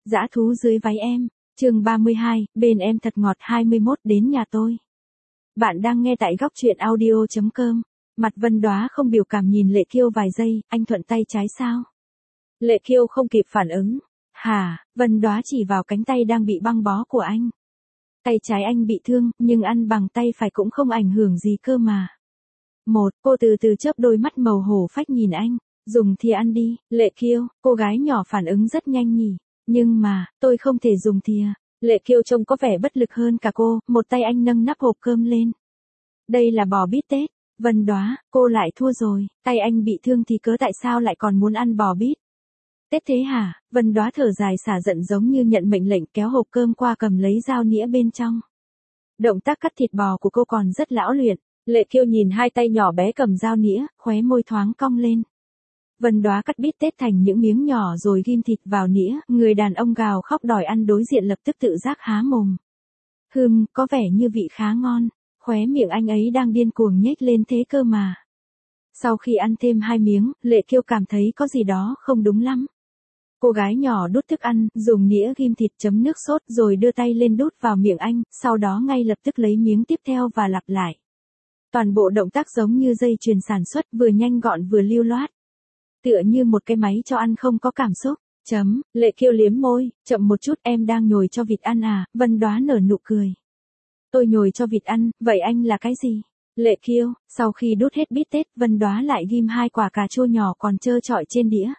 Dã thú dưới váy em, chương 32, bên em thật ngọt 21 đến nhà tôi. Bạn đang nghe tại góc truyện audio.com. Mặt Vân Đóa không biểu cảm nhìn Lệ Kiêu vài giây, anh thuận tay trái sao? Lệ Kiêu không kịp phản ứng. Hả, Vân Đóa chỉ vào cánh tay đang bị băng bó của anh. Tay trái anh bị thương, nhưng ăn bằng tay phải cũng không ảnh hưởng gì cơ mà. Cô từ từ chớp đôi mắt màu hổ phách nhìn anh. Dùng thìa ăn đi, Lệ Kiêu, cô gái nhỏ phản ứng rất nhanh nhỉ. Nhưng mà, tôi không thể dùng thìa. Lệ Kiêu trông có vẻ bất lực hơn cả cô, một tay anh nâng nắp hộp cơm lên. Đây là bò bít tết. Vân Đóa, cô lại thua rồi, tay anh bị thương thì cớ tại sao lại còn muốn ăn bò bít tết thế hả? Vân Đóa thở dài xả giận giống như nhận mệnh lệnh kéo hộp cơm qua cầm lấy dao nĩa bên trong. Động tác cắt thịt bò của cô còn rất lão luyện. Lệ Kiêu nhìn hai tay nhỏ bé cầm dao nĩa, khóe môi thoáng cong lên. Vân Đóa cắt bít tết thành những miếng nhỏ rồi ghim thịt vào nĩa, người đàn ông gào khóc đòi ăn đối diện lập tức tự giác há mồm. Có vẻ như vị khá ngon, khóe miệng anh ấy đang điên cuồng nhếch lên thế cơ mà. Sau khi ăn thêm 2 miếng, Lệ Kiêu cảm thấy có gì đó không đúng lắm. Cô gái nhỏ đút thức ăn, dùng nĩa ghim thịt chấm nước sốt rồi đưa tay lên đút vào miệng anh, sau đó ngay lập tức lấy miếng tiếp theo và lặp lại. Toàn bộ động tác giống như dây chuyền sản xuất vừa nhanh gọn vừa lưu loát. Tựa như một cái máy cho ăn không có cảm xúc. Lệ Kiêu liếm môi, chậm một chút em đang nhồi cho vịt ăn à, Vân Đóa nở nụ cười. Tôi nhồi cho vịt ăn, vậy anh là cái gì? Lệ Kiêu, sau khi đút hết bít tết, Vân Đóa lại ghim 2 quả cà chua nhỏ còn trơ trọi trên đĩa.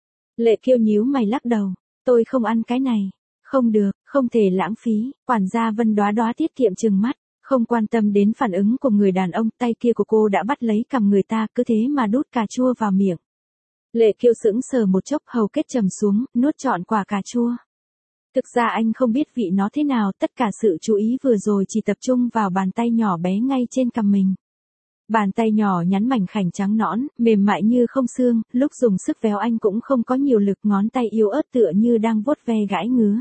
Lệ Kiêu nhíu mày lắc đầu, tôi không ăn cái này. Không được, không thể lãng phí, quản gia Vân Đóa tiết kiệm trừng mắt. Không quan tâm đến phản ứng của người đàn ông, tay kia của cô đã bắt lấy cằm người ta, cứ thế mà đút cà chua vào miệng. Lệ Kiêu sững sờ một chốc, hầu kết trầm xuống, nuốt trọn quả cà chua. Thực ra anh không biết vị nó thế nào, tất cả sự chú ý vừa rồi chỉ tập trung vào bàn tay nhỏ bé ngay trên cằm mình. Bàn tay nhỏ nhắn mảnh khảnh trắng nõn, mềm mại như không xương, lúc dùng sức véo anh cũng không có nhiều lực, ngón tay yếu ớt tựa như đang vuốt ve gãi ngứa.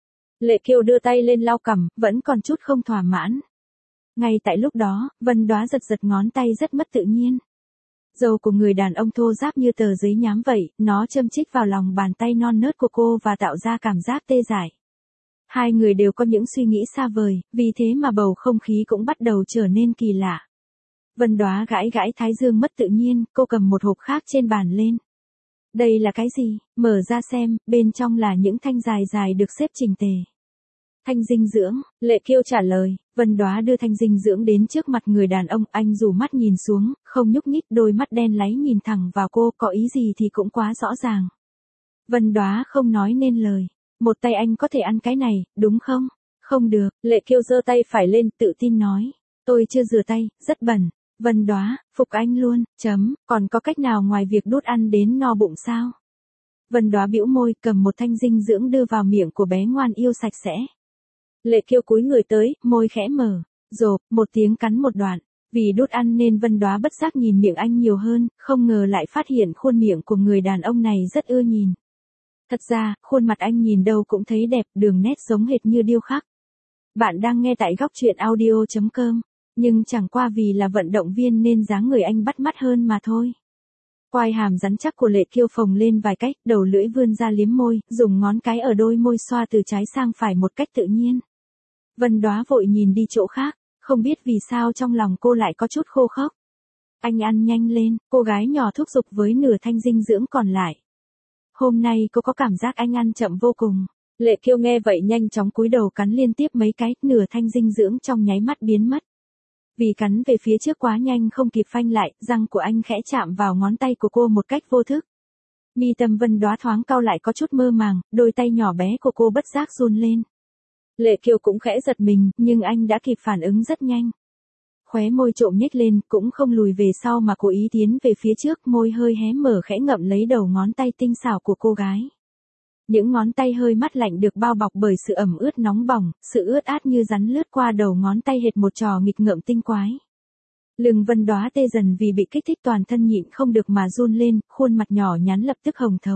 Lệ Kiêu đưa tay lên lau cằm, vẫn còn chút không thỏa mãn. Ngay tại lúc đó, Vân Đóa giật ngón tay rất mất tự nhiên. Râu của người đàn ông thô ráp như tờ giấy nhám vậy, nó châm chích vào lòng bàn tay non nớt của cô và tạo ra cảm giác tê dại. Hai người đều có những suy nghĩ xa vời, vì thế mà bầu không khí cũng bắt đầu trở nên kỳ lạ. Vân Đóa gãi thái dương mất tự nhiên, cô cầm một hộp khác trên bàn lên. Đây là cái gì? Mở ra xem, bên trong là những thanh dài được xếp chỉnh tề. Thanh dinh dưỡng, Lệ Kiêu trả lời. Vân Đóa đưa thanh dinh dưỡng đến trước mặt người đàn ông, anh rủ mắt nhìn xuống, không nhúc nhích, đôi mắt đen láy nhìn thẳng vào cô, có ý gì thì cũng quá rõ ràng. Vân Đóa không nói nên lời. Một tay anh có thể ăn cái này, đúng không? Không được, Lệ Kiêu giơ tay phải lên, tự tin nói. Tôi chưa rửa tay, rất bẩn. Vân Đóa, phục anh luôn, còn có cách nào ngoài việc đút ăn đến no bụng sao? Vân Đóa bĩu môi, cầm một thanh dinh dưỡng đưa vào miệng của bé ngoan yêu sạch sẽ. Lệ Kiêu cúi người tới, môi khẽ mở, rộp, một tiếng cắn một đoạn. Vì đút ăn nên Vân Đóa bất giác nhìn miệng anh nhiều hơn, không ngờ lại phát hiện khuôn miệng của người đàn ông này rất ưa nhìn. Thật ra, khuôn mặt anh nhìn đâu cũng thấy đẹp, đường nét giống hệt như điêu khắc. Bạn đang nghe tại góc truyện audio.com, nhưng chẳng qua vì là vận động viên nên dáng người anh bắt mắt hơn mà thôi. Quai hàm rắn chắc của Lệ Kiêu phồng lên vài cách, đầu lưỡi vươn ra liếm môi, dùng ngón cái ở đôi môi xoa từ trái sang phải một cách tự nhiên. Vân Đóa vội nhìn đi chỗ khác, không biết vì sao trong lòng cô lại có chút khô khốc. Anh ăn nhanh lên, cô gái nhỏ thúc giục với nửa thanh dinh dưỡng còn lại. Hôm nay cô có cảm giác anh ăn chậm vô cùng. Lệ Kiêu nghe vậy nhanh chóng cúi đầu cắn liên tiếp mấy cái, nửa thanh dinh dưỡng trong nháy mắt biến mất. Vì cắn về phía trước quá nhanh không kịp phanh lại, răng của anh khẽ chạm vào ngón tay của cô một cách vô thức. Mi tâm Vân Đóa thoáng cau lại có chút mơ màng, đôi tay nhỏ bé của cô bất giác run lên. Lệ Kiêu cũng khẽ giật mình, nhưng anh đã kịp phản ứng rất nhanh. Khóe môi trộm nhếch lên, cũng không lùi về sau mà cố ý tiến về phía trước, môi hơi hé mở khẽ ngậm lấy đầu ngón tay tinh xảo của cô gái. Những ngón tay hơi mát lạnh được bao bọc bởi sự ẩm ướt nóng bỏng, sự ướt át như rắn lướt qua đầu ngón tay hệt một trò nghịch ngợm tinh quái. Lưng Vân Đóa tê dần vì bị kích thích, toàn thân nhịn không được mà run lên, khuôn mặt nhỏ nhắn lập tức hồng thấu.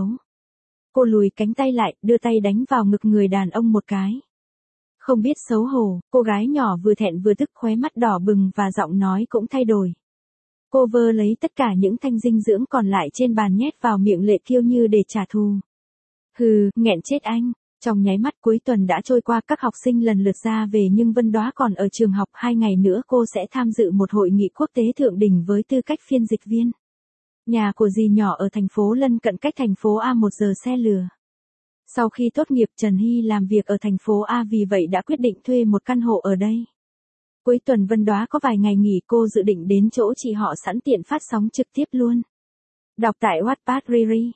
Cô lùi cánh tay lại, đưa tay đánh vào ngực người đàn ông một cái. Không biết xấu hổ, cô gái nhỏ vừa thẹn vừa tức, khóe mắt đỏ bừng và giọng nói cũng thay đổi. Cô vơ lấy tất cả những thanh dinh dưỡng còn lại trên bàn nhét vào miệng Lệ Kiêu như để trả thù. Nghẹn chết anh. Trong nháy mắt cuối tuần đã trôi qua, các học sinh lần lượt ra về nhưng Vân Đóa còn ở trường học. 2 ngày nữa cô sẽ tham dự một hội nghị quốc tế thượng đỉnh với tư cách phiên dịch viên. Nhà của dì nhỏ ở thành phố lân cận, cách thành phố A 1 giờ xe lửa. Sau khi tốt nghiệp, Trần Hy làm việc ở thành phố A, vì vậy đã quyết định thuê một căn hộ ở đây. Cuối tuần Vân Đóa có vài ngày nghỉ, cô dự định đến chỗ chị họ sẵn tiện phát sóng trực tiếp luôn. Đọc tại Wattpad Riri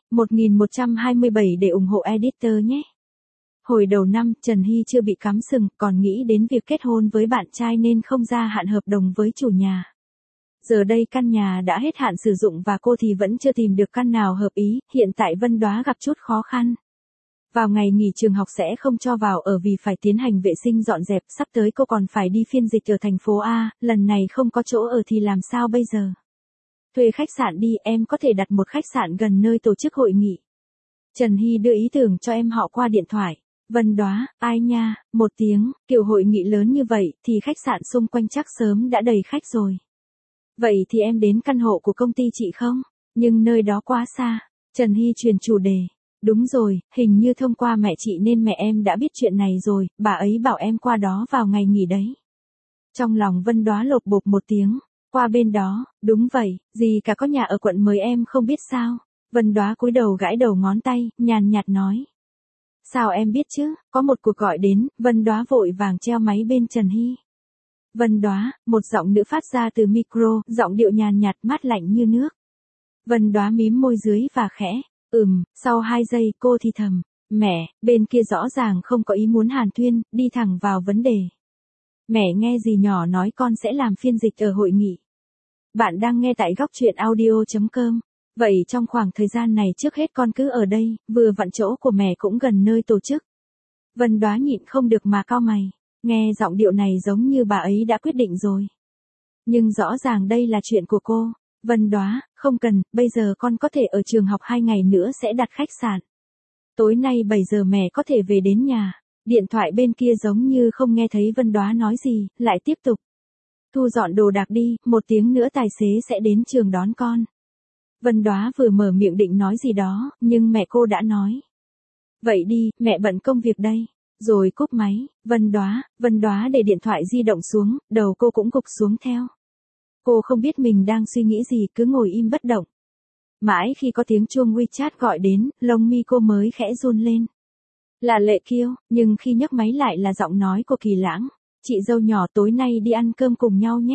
1127 để ủng hộ editor nhé. Hồi đầu năm, Trần Hy chưa bị cắm sừng, còn nghĩ đến việc kết hôn với bạn trai nên không gia hạn hợp đồng với chủ nhà. Giờ đây căn nhà đã hết hạn sử dụng và cô thì vẫn chưa tìm được căn nào hợp ý. Hiện tại Vân Đóa gặp chút khó khăn. Vào ngày nghỉ trường học sẽ không cho vào ở vì phải tiến hành vệ sinh dọn dẹp. Sắp tới cô còn phải đi phiên dịch ở thành phố A, lần này không có chỗ ở thì làm sao bây giờ? Thuê khách sạn đi, em có thể đặt một khách sạn gần nơi tổ chức hội nghị. Trần Hy đưa ý tưởng cho em họ qua điện thoại. Vân Đóa, ai nha, một tiếng, kiểu hội nghị lớn như vậy thì khách sạn xung quanh chắc sớm đã đầy khách rồi. Vậy thì em đến căn hộ của công ty chị không? Nhưng nơi đó quá xa. Trần Hy chuyển chủ đề. Đúng rồi, hình như thông qua mẹ chị nên mẹ em đã biết chuyện này rồi, bà ấy bảo em qua đó vào ngày nghỉ đấy. Trong lòng Vân Đóa lột bột một tiếng. Qua bên đó, đúng vậy, gì cả có nhà ở quận mới em không biết sao? Vân Đóa cúi đầu gãi đầu ngón tay, nhàn nhạt nói. Sao em biết chứ, có một cuộc gọi đến, Vân Đóa vội vàng treo máy bên Trần Hy. Vân Đóa, một giọng nữ phát ra từ micro, giọng điệu nhàn nhạt mát lạnh như nước. Vân Đóa mím môi dưới và khẽ, sau 2 giây cô thì thầm, mẹ, bên kia rõ ràng không có ý muốn hàn huyên, đi thẳng vào vấn đề. Mẹ nghe dì nhỏ nói con sẽ làm phiên dịch ở hội nghị. Bạn đang nghe tại góc truyện audio.com. Vậy trong khoảng thời gian này trước hết con cứ ở đây, vừa vặn chỗ của mẹ cũng gần nơi tổ chức. Vân Đóa nhịn không được mà cau mày, nghe giọng điệu này giống như bà ấy đã quyết định rồi. Nhưng rõ ràng đây là chuyện của cô. Vân Đóa, không cần, bây giờ con có thể ở trường học 2 ngày nữa sẽ đặt khách sạn. Tối nay 7 giờ mẹ có thể về đến nhà. Điện thoại bên kia giống như không nghe thấy Vân Đóa nói gì, lại tiếp tục. Thu dọn đồ đạc đi, 1 tiếng nữa tài xế sẽ đến trường đón con. Vân Đóa vừa mở miệng định nói gì đó, nhưng mẹ cô đã nói. Vậy đi, mẹ bận công việc đây. Rồi cúp máy. Vân Đóa để điện thoại di động xuống, đầu cô cũng gục xuống theo. Cô không biết mình đang suy nghĩ gì, cứ ngồi im bất động. Mãi khi có tiếng chuông WeChat gọi đến, lông mi cô mới khẽ run lên. Là Lệ Kiêu, nhưng khi nhấc máy lại là giọng nói của Kỳ Lãng. Chị dâu nhỏ tối nay đi ăn cơm cùng nhau nhé.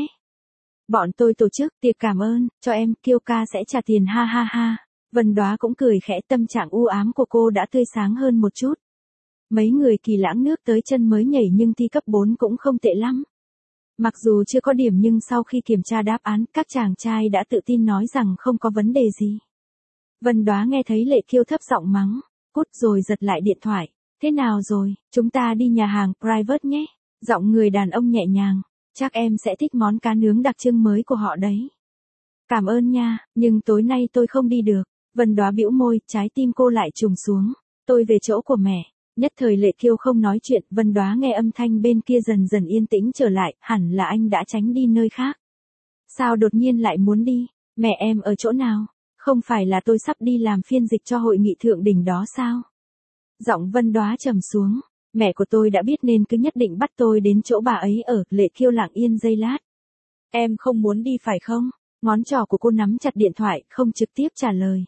Bọn tôi tổ chức tiệc cảm ơn, cho em, Kiêu ca sẽ trả tiền ha ha ha. Vân Đóa cũng cười khẽ, tâm trạng u ám của cô đã tươi sáng hơn một chút. Mấy người Kỳ Lãng nước tới chân mới nhảy nhưng thi cấp 4 cũng không tệ lắm. Mặc dù chưa có điểm nhưng sau khi kiểm tra đáp án, các chàng trai đã tự tin nói rằng không có vấn đề gì. Vân Đóa nghe thấy Lệ Kiêu thấp giọng mắng, cút rồi giật lại điện thoại. Thế nào rồi, chúng ta đi nhà hàng private nhé. Giọng người đàn ông nhẹ nhàng, chắc em sẽ thích món cá nướng đặc trưng mới của họ đấy. Cảm ơn nha, nhưng tối nay tôi không đi được. Vân Đóa bĩu môi, trái tim cô lại trùng xuống. Tôi về chỗ của mẹ. Nhất thời Lệ Kiêu không nói chuyện, Vân Đóa nghe âm thanh bên kia dần dần yên tĩnh trở lại, hẳn là anh đã tránh đi nơi khác. Sao đột nhiên lại muốn đi? Mẹ em ở chỗ nào? Không phải là tôi sắp đi làm phiên dịch cho hội nghị thượng đỉnh đó sao? Giọng Vân Đóa trầm xuống. Mẹ của tôi đã biết nên cứ nhất định bắt tôi đến chỗ bà ấy ở. Lệ Kiêu lặng yên giây lát. Em không muốn đi phải không? Ngón trỏ của cô nắm chặt điện thoại, không trực tiếp trả lời.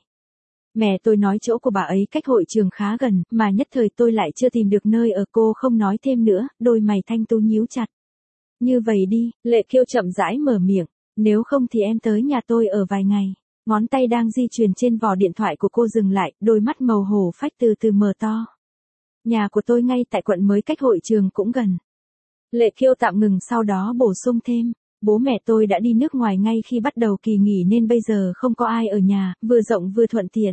Mẹ tôi nói chỗ của bà ấy cách hội trường khá gần, mà nhất thời tôi lại chưa tìm được nơi ở. Cô không nói thêm nữa, đôi mày thanh tú nhíu chặt. Như vậy đi, Lệ Kiêu chậm rãi mở miệng, nếu không thì em tới nhà tôi ở vài ngày. Ngón tay đang di chuyển trên vỏ điện thoại của cô dừng lại, đôi mắt màu hổ phách từ từ mở to. Nhà của tôi ngay tại quận mới, cách hội trường cũng gần. Lệ Kiêu tạm ngừng, sau đó bổ sung thêm. Bố mẹ tôi đã đi nước ngoài ngay khi bắt đầu kỳ nghỉ nên bây giờ không có ai ở nhà, vừa rộng vừa thuận tiện.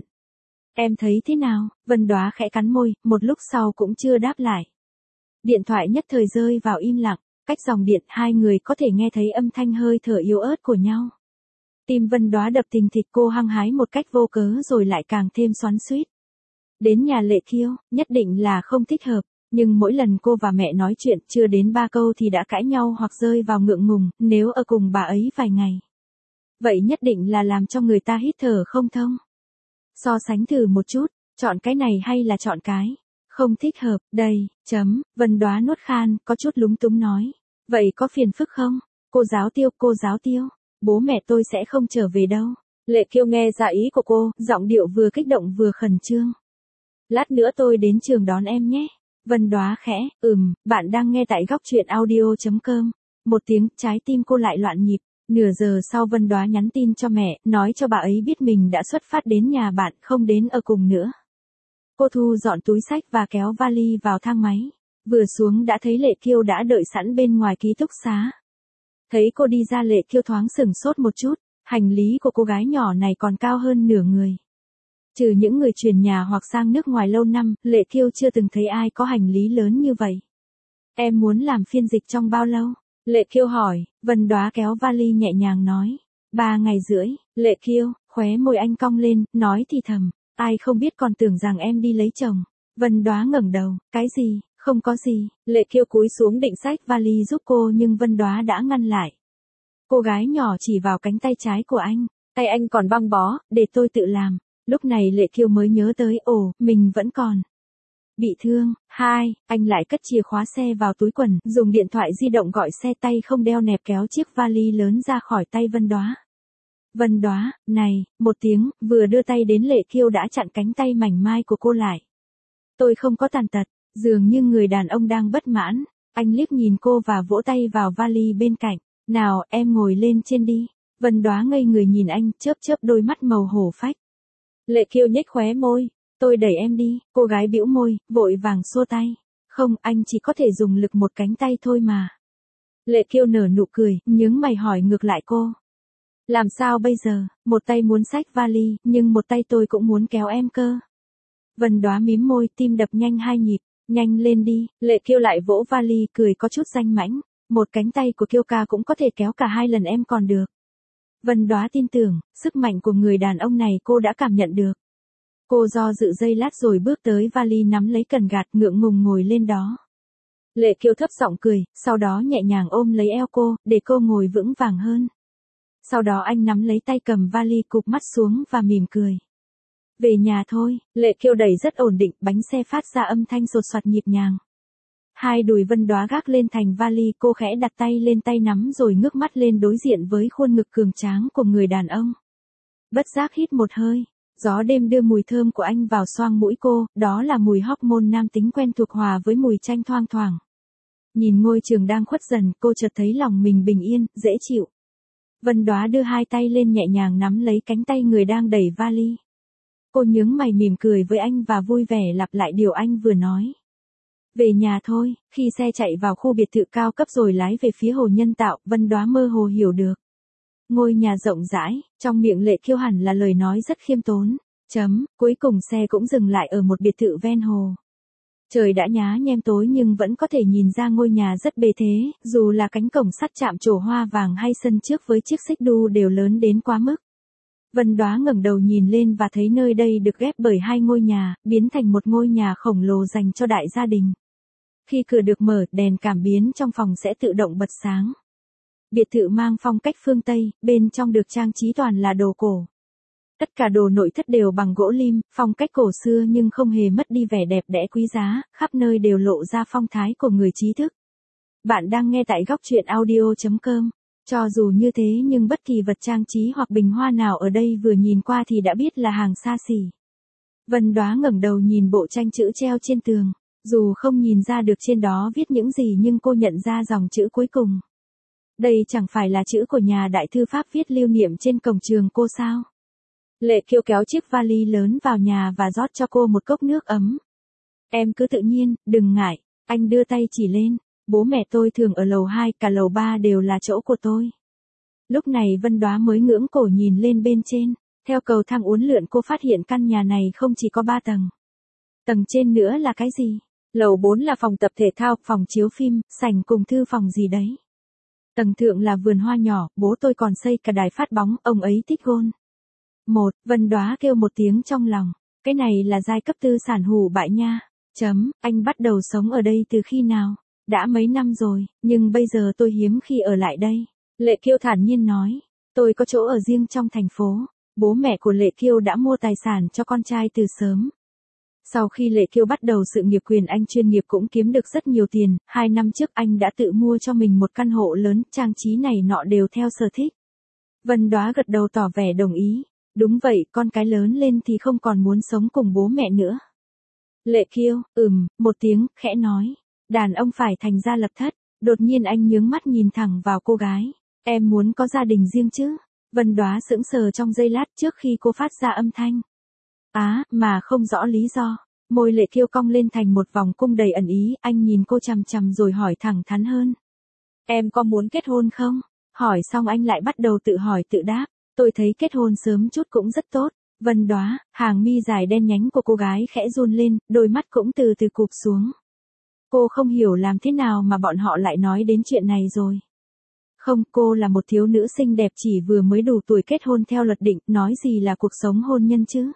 Em thấy thế nào? Vân Đóa khẽ cắn môi, một lúc sau cũng chưa đáp lại. Điện thoại nhất thời rơi vào im lặng, cách dòng điện 2 người có thể nghe thấy âm thanh hơi thở yếu ớt của nhau. Tim Vân Đóa đập thình thịch, cô hăng hái một cách vô cớ rồi lại càng thêm xoắn xuýt. Đến nhà Lệ Kiêu, nhất định là không thích hợp. Nhưng mỗi lần cô và mẹ nói chuyện chưa đến 3 câu thì đã cãi nhau hoặc rơi vào ngượng ngùng, nếu ở cùng bà ấy vài ngày. Vậy nhất định là làm cho người ta hít thở không thông. So sánh thử một chút, chọn cái này hay là chọn cái Không thích hợp, đây, Vân Đoá nuốt khan, có chút lúng túng nói. Vậy có phiền phức không? Cô giáo tiêu, bố mẹ tôi sẽ không trở về đâu. Lệ Kiêu nghe ra ý của cô, giọng điệu vừa kích động vừa khẩn trương. Lát nữa tôi đến trường đón em nhé. Vân Đoá khẽ, bạn đang nghe tại góc truyện audio.com. Một tiếng, trái tim cô lại loạn nhịp. Nửa giờ sau Vân Đoá nhắn tin cho mẹ, nói cho bà ấy biết mình đã xuất phát đến nhà bạn, không đến ở cùng nữa. Cô thu dọn túi xách và kéo vali vào thang máy. Vừa xuống đã thấy Lệ Kiêu đã đợi sẵn bên ngoài ký túc xá. Thấy cô đi ra Lệ Kiêu thoáng sửng sốt một chút, hành lý của cô gái nhỏ này còn cao hơn nửa người. Trừ những người chuyển nhà hoặc sang nước ngoài lâu năm, Lệ Kiêu chưa từng thấy ai có hành lý lớn như vậy. Em muốn làm phiên dịch trong bao lâu? Lệ Kiêu hỏi. Vân Đoá kéo vali nhẹ nhàng nói. 3 ngày rưỡi. Lệ Kiêu, khóe môi anh cong lên, nói thì thầm. Ai không biết còn tưởng rằng em đi lấy chồng. Vân Đoá ngẩng đầu. Cái gì? Không có gì. Lệ Kiêu cúi xuống định xách vali giúp cô nhưng Vân Đoá đã ngăn lại. Cô gái nhỏ chỉ vào cánh tay trái của anh. Tay anh còn băng bó, để tôi tự làm. Lúc này Lệ Kiêu mới nhớ tới, mình vẫn còn bị thương. Anh lại cất chìa khóa xe vào túi quần, dùng điện thoại di động gọi xe, tay không đeo nẹp kéo chiếc vali lớn ra khỏi tay Vân Đoá. Vân Đoá, này, một tiếng, vừa đưa tay đến Lệ Kiêu đã chặn cánh tay mảnh mai của cô lại. Tôi không có tàn tật, dường như người đàn ông đang bất mãn. Anh liếc nhìn cô và vỗ tay vào vali bên cạnh. Nào, em ngồi lên trên đi. Vân Đoá ngây người nhìn anh, chớp đôi mắt màu hổ phách. Lệ Kiêu nhếch khóe môi. Tôi đẩy em đi. Cô gái bĩu môi, vội vàng xua tay. Không, anh chỉ có thể dùng lực một cánh tay thôi mà. Lệ Kiêu nở nụ cười, nhướng mày hỏi ngược lại cô. Làm sao bây giờ? Một tay muốn xách vali, nhưng một tay tôi cũng muốn kéo em cơ. Vân Đoá mím môi, tim đập nhanh 2 nhịp. Nhanh lên đi. Lệ Kiêu lại vỗ vali, cười có chút danh mãnh. Một cánh tay của Kiêu ca cũng có thể kéo cả 2 lần em còn được. Vân Đoá tin tưởng, sức mạnh của người đàn ông này cô đã cảm nhận được. Cô do dự giây lát rồi bước tới vali nắm lấy cần gạt, ngượng ngùng ngồi lên đó. Lệ Kiêu thấp giọng cười, sau đó nhẹ nhàng ôm lấy eo cô, để cô ngồi vững vàng hơn. Sau đó anh nắm lấy tay cầm vali, cụp mắt xuống và mỉm cười. Về nhà thôi. Lệ Kiêu đẩy rất ổn định, bánh xe phát ra âm thanh sột soạt nhịp nhàng. 2 đùi Vân Đoá gác lên thành vali, cô khẽ đặt tay lên tay nắm rồi ngước mắt lên đối diện với khuôn ngực cường tráng của người đàn ông. Bất giác hít một hơi. Gió đêm đưa mùi thơm của anh vào xoang mũi cô, đó là mùi hormone nam tính quen thuộc hòa với mùi chanh thoang thoảng. Nhìn ngôi trường đang khuất dần, cô chợt thấy lòng mình bình yên, dễ chịu. Vân Đoá đưa 2 tay lên nhẹ nhàng nắm lấy cánh tay người đang đẩy vali. Cô nhướng mày mỉm cười với anh và vui vẻ lặp lại điều anh vừa nói. Về nhà thôi. Khi xe chạy vào khu biệt thự cao cấp rồi lái về phía hồ nhân tạo, Vân Đoá mơ hồ hiểu được. Ngôi nhà rộng rãi, trong miệng Lệ Kiêu hẳn là lời nói rất khiêm tốn. Cuối cùng xe cũng dừng lại ở một biệt thự ven hồ. Trời đã nhá nhem tối nhưng vẫn có thể nhìn ra ngôi nhà rất bề thế, dù là cánh cổng sắt chạm trổ hoa vàng hay sân trước với chiếc xích đu đều lớn đến quá mức. Vân Đoá ngẩng đầu nhìn lên và thấy nơi đây được ghép bởi 2 ngôi nhà, biến thành một ngôi nhà khổng lồ dành cho đại gia đình. Khi cửa được mở, đèn cảm biến trong phòng sẽ tự động bật sáng. Biệt thự mang phong cách phương Tây, bên trong được trang trí toàn là đồ cổ. Tất cả đồ nội thất đều bằng gỗ lim, phong cách cổ xưa nhưng không hề mất đi vẻ đẹp đẽ quý giá, khắp nơi đều lộ ra phong thái của người trí thức. Bạn đang nghe tại góc truyện audio.com. Cho dù như thế nhưng bất kỳ vật trang trí hoặc bình hoa nào ở đây vừa nhìn qua thì đã biết là hàng xa xỉ. Vân Đoá ngẩng đầu nhìn bộ tranh chữ treo trên tường. Dù không nhìn ra được trên đó viết những gì nhưng cô nhận ra dòng chữ cuối cùng. Đây chẳng phải là chữ của nhà đại thư pháp viết lưu niệm trên cổng trường cô sao? Lệ Kiêu kéo chiếc vali lớn vào nhà và rót cho cô một cốc nước ấm. Em cứ tự nhiên, đừng ngại. Anh đưa tay chỉ lên. Bố mẹ tôi thường ở lầu 2, cả lầu 3 đều là chỗ của tôi. Lúc này Vân Đoá mới ngưỡng cổ nhìn lên bên trên. Theo cầu thang uốn lượn cô phát hiện căn nhà này không chỉ có 3 tầng. Tầng trên nữa là cái gì? Lầu 4 là phòng tập thể thao, phòng chiếu phim, sảnh cùng thư phòng gì đấy. Tầng thượng là vườn hoa nhỏ, bố tôi còn xây cả đài phát bóng, ông ấy thích gôn. Vân Đoá kêu một tiếng trong lòng. Cái này là giai cấp tư sản hủ bại nha. Anh bắt đầu sống ở đây từ khi nào? Đã mấy năm rồi, nhưng bây giờ tôi hiếm khi ở lại đây. Lệ Kiêu thản nhiên nói. Tôi có chỗ ở riêng trong thành phố. Bố mẹ của Lệ Kiêu đã mua tài sản cho con trai từ sớm. Sau khi Lệ Kiêu bắt đầu sự nghiệp quyền Anh chuyên nghiệp cũng kiếm được rất nhiều tiền, 2 năm trước anh đã tự mua cho mình một căn hộ lớn, trang trí này nọ đều theo sở thích. Vân Đoá gật đầu tỏ vẻ đồng ý. Đúng vậy, con cái lớn lên thì không còn muốn sống cùng bố mẹ nữa. Lệ Kiêu, một tiếng, khẽ nói. Đàn ông phải thành gia lập thất. Đột nhiên anh nhướng mắt nhìn thẳng vào cô gái. Em muốn có gia đình riêng chứ? Vân Đoá sững sờ trong giây lát trước khi cô phát ra âm thanh. Mà không rõ lý do. Môi Lệ Kiêu cong lên thành một vòng cung đầy ẩn ý, anh nhìn cô chằm chằm rồi hỏi thẳng thắn hơn. Em có muốn kết hôn không? Hỏi xong anh lại bắt đầu tự hỏi tự đáp. Tôi thấy kết hôn sớm chút cũng rất tốt. Vân Đoá, hàng mi dài đen nhánh của cô gái khẽ run lên, đôi mắt cũng từ từ cụp xuống. Cô không hiểu làm thế nào mà bọn họ lại nói đến chuyện này rồi. Không, cô là một thiếu nữ xinh đẹp chỉ vừa mới đủ tuổi kết hôn theo luật định, nói gì là cuộc sống hôn nhân chứ?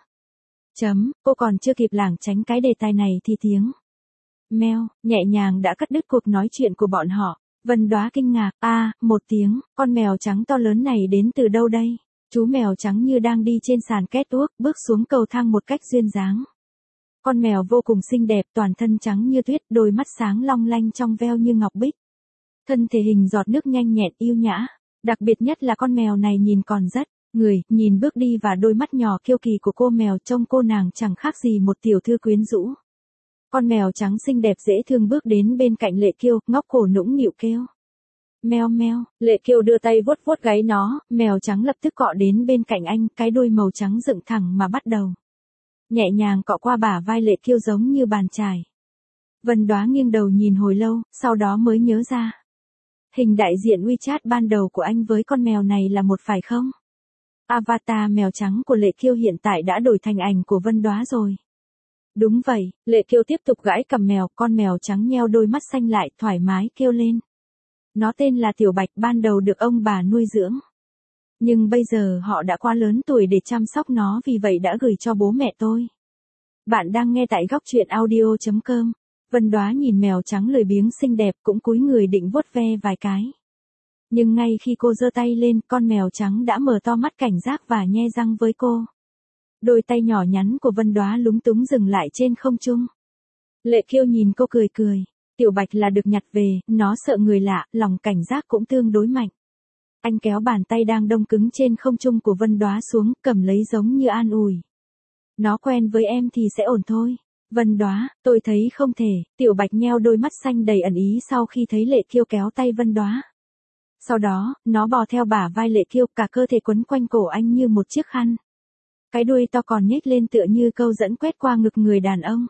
Cô còn chưa kịp lảng tránh cái đề tài này thì tiếng meo, nhẹ nhàng đã cắt đứt cuộc nói chuyện của bọn họ. Vân Đoá kinh ngạc, một tiếng, con mèo trắng to lớn này đến từ đâu đây? Chú mèo trắng như đang đi trên sàn catwalk, bước xuống cầu thang một cách duyên dáng. Con mèo vô cùng xinh đẹp, toàn thân trắng như tuyết, đôi mắt sáng long lanh trong veo như ngọc bích. Thân thể hình giọt nước nhanh nhẹn yêu nhã. Đặc biệt nhất là con mèo này nhìn còn rất người, nhìn bước đi và đôi mắt nhỏ kiêu kỳ của cô mèo trông cô nàng chẳng khác gì một tiểu thư quyến rũ. Con mèo trắng xinh đẹp dễ thương bước đến bên cạnh Lệ Kiêu, ngóc cổ nũng nịu kêu. Meo meo, Lệ Kiêu đưa tay vuốt vuốt gáy nó, mèo trắng lập tức cọ đến bên cạnh anh, cái đuôi màu trắng dựng thẳng mà bắt đầu. Nhẹ nhàng cọ qua bả vai Lệ Kiêu giống như bàn chải. Vân Đoá nghiêng đầu nhìn hồi lâu, sau đó mới nhớ ra. Hình đại diện WeChat ban đầu của anh với con mèo này là một phải không? Avatar mèo trắng của Lệ Kiêu hiện tại đã đổi thành ảnh của Vân Đoá rồi. Đúng vậy, Lệ Kiêu tiếp tục gãi cầm mèo, con mèo trắng nheo đôi mắt xanh lại, thoải mái kêu lên. Nó tên là Tiểu Bạch, ban đầu được ông bà nuôi dưỡng. Nhưng bây giờ họ đã quá lớn tuổi để chăm sóc nó, vì vậy đã gửi cho bố mẹ tôi. Bạn đang nghe tại góc truyện audio.com. Vân Đoá nhìn mèo trắng lười biếng xinh đẹp cũng cúi người định vuốt ve vài cái. Nhưng ngay khi cô giơ tay lên, con mèo trắng đã mở to mắt cảnh giác và nhe răng với cô. Đôi tay nhỏ nhắn của Vân Đoá lúng túng dừng lại trên không trung. Lệ Kiêu nhìn cô cười cười. Tiểu Bạch là được nhặt về, nó sợ người lạ, lòng cảnh giác cũng tương đối mạnh. Anh kéo bàn tay đang đông cứng trên không trung của Vân Đoá xuống, cầm lấy giống như an ủi. Nó quen với em thì sẽ ổn thôi. Vân Đoá, tôi thấy không thể. Tiểu Bạch nheo đôi mắt xanh đầy ẩn ý sau khi thấy Lệ Kiêu kéo tay Vân Đoá. Sau đó, nó bò theo bả vai Lệ Kiêu, cả cơ thể quấn quanh cổ anh như một chiếc khăn. Cái đuôi to còn nhếch lên tựa như câu dẫn quét qua ngực người đàn ông.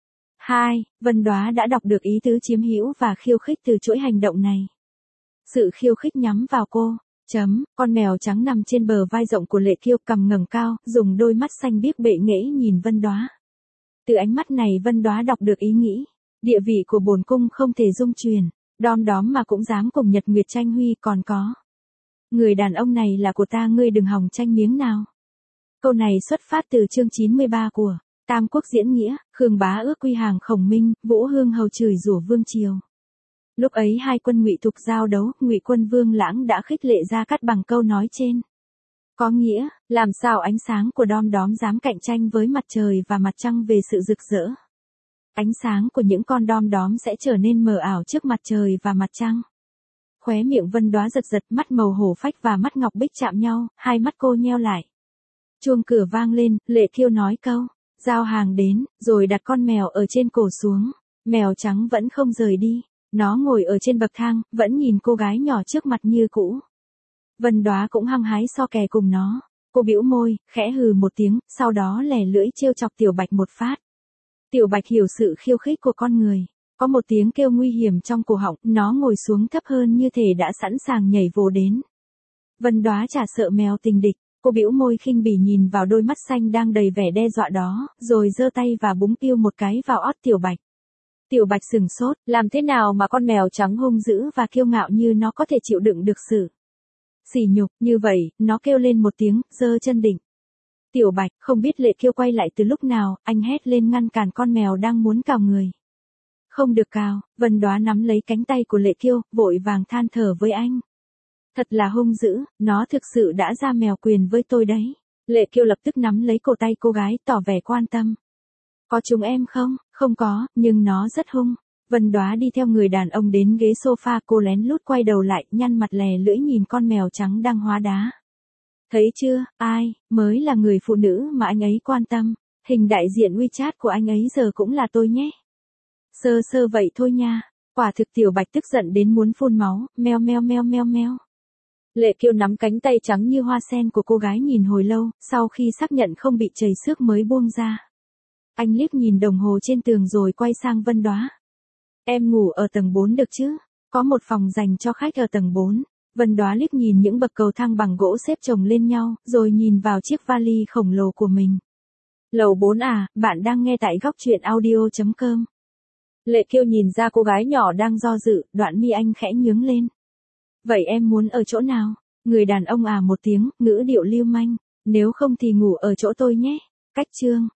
Vân Đoá đã đọc được ý tứ chiếm hữu và khiêu khích từ chuỗi hành động này. Sự khiêu khích nhắm vào cô. Con mèo trắng nằm trên bờ vai rộng của Lệ Kiêu, cằm ngẩng cao, dùng đôi mắt xanh biếc bệ nghễ nhìn Vân Đoá. Từ ánh mắt này Vân Đoá đọc được ý nghĩ. Địa vị của bổn cung không thể dung truyền. Đom đóm mà cũng dám cùng Nhật Nguyệt tranh huy, còn có. Người đàn ông này là của ta, ngươi đừng hòng tranh miếng nào. Câu này xuất phát từ chương 93 của Tam Quốc diễn nghĩa, Khương Bá ước quy hàng Khổng Minh, Vũ Hương hầu chửi rủa Vương Triều. Lúc ấy hai quân Ngụy Thục giao đấu, Ngụy quân Vương Lãng đã khích lệ Gia Cát bằng câu nói trên. Có nghĩa, làm sao ánh sáng của đom đóm dám cạnh tranh với mặt trời và mặt trăng về sự rực rỡ. Ánh sáng của những con đom đóm sẽ trở nên mờ ảo trước mặt trời và mặt trăng. Khóe miệng Vân Đoá giật giật, mắt màu hổ phách và mắt ngọc bích chạm nhau, hai mắt cô nheo lại. Chuông cửa vang lên, Lệ Kiêu nói câu, giao hàng đến, rồi đặt con mèo ở trên cổ xuống. Mèo trắng vẫn không rời đi, nó ngồi ở trên bậc thang, vẫn nhìn cô gái nhỏ trước mặt như cũ. Vân Đoá cũng hăng hái so kè cùng nó. Cô bĩu môi, khẽ hừ một tiếng, sau đó lè lưỡi trêu chọc Tiểu Bạch một phát. Tiểu Bạch hiểu sự khiêu khích của con người. Có một tiếng kêu nguy hiểm trong cổ họng, nó ngồi xuống thấp hơn như thể đã sẵn sàng nhảy vồ đến. Vân Đoá chả sợ mèo tình địch. Cô bĩu môi khinh bỉ nhìn vào đôi mắt xanh đang đầy vẻ đe dọa đó, rồi giơ tay và búng piu một cái vào ót Tiểu Bạch. Tiểu Bạch sừng sốt, làm thế nào mà con mèo trắng hung dữ và kiêu ngạo như nó có thể chịu đựng được sự sỉ nhục như vậy? Nó kêu lên một tiếng, giơ chân định. Tiểu Bạch, không biết Lệ Kiêu quay lại từ lúc nào, anh hét lên ngăn cản con mèo đang muốn cào người. Không được cào. Vân Đoá nắm lấy cánh tay của Lệ Kiêu, vội vàng than thở với anh. Thật là hung dữ, nó thực sự đã ra mèo quyền với tôi đấy. Lệ Kiêu lập tức nắm lấy cổ tay cô gái, tỏ vẻ quan tâm. Có chúng em không? Không có, nhưng nó rất hung. Vân Đóa đi theo người đàn ông đến ghế sofa, cô lén lút quay đầu lại, nhăn mặt lè lưỡi nhìn con mèo trắng đang hóa đá. Thấy chưa, ai mới là người phụ nữ mà anh ấy quan tâm. Hình đại diện WeChat của anh ấy giờ cũng là tôi nhé. Sơ sơ vậy thôi nha. Quả thực Tiểu Bạch tức giận đến muốn phun máu, meo meo meo meo meo. Lệ Kiêu nắm cánh tay trắng như hoa sen của cô gái nhìn hồi lâu, sau khi xác nhận không bị chảy xước mới buông ra. Anh liếc nhìn đồng hồ trên tường rồi quay sang Vân Đóa. Em ngủ ở tầng 4 được chứ? Có một phòng dành cho khách ở tầng 4. Vân Đóa liếc nhìn những bậc cầu thang bằng gỗ xếp chồng lên nhau, rồi nhìn vào chiếc vali khổng lồ của mình. Lầu 4 à, bạn đang nghe tại góc truyện audio.com. Lệ Kiêu nhìn ra cô gái nhỏ đang do dự, đoạn mi anh khẽ nhướng lên. Vậy em muốn ở chỗ nào? Người đàn ông à một tiếng, ngữ điệu lưu manh. Nếu không thì ngủ ở chỗ tôi nhé. Cách chương.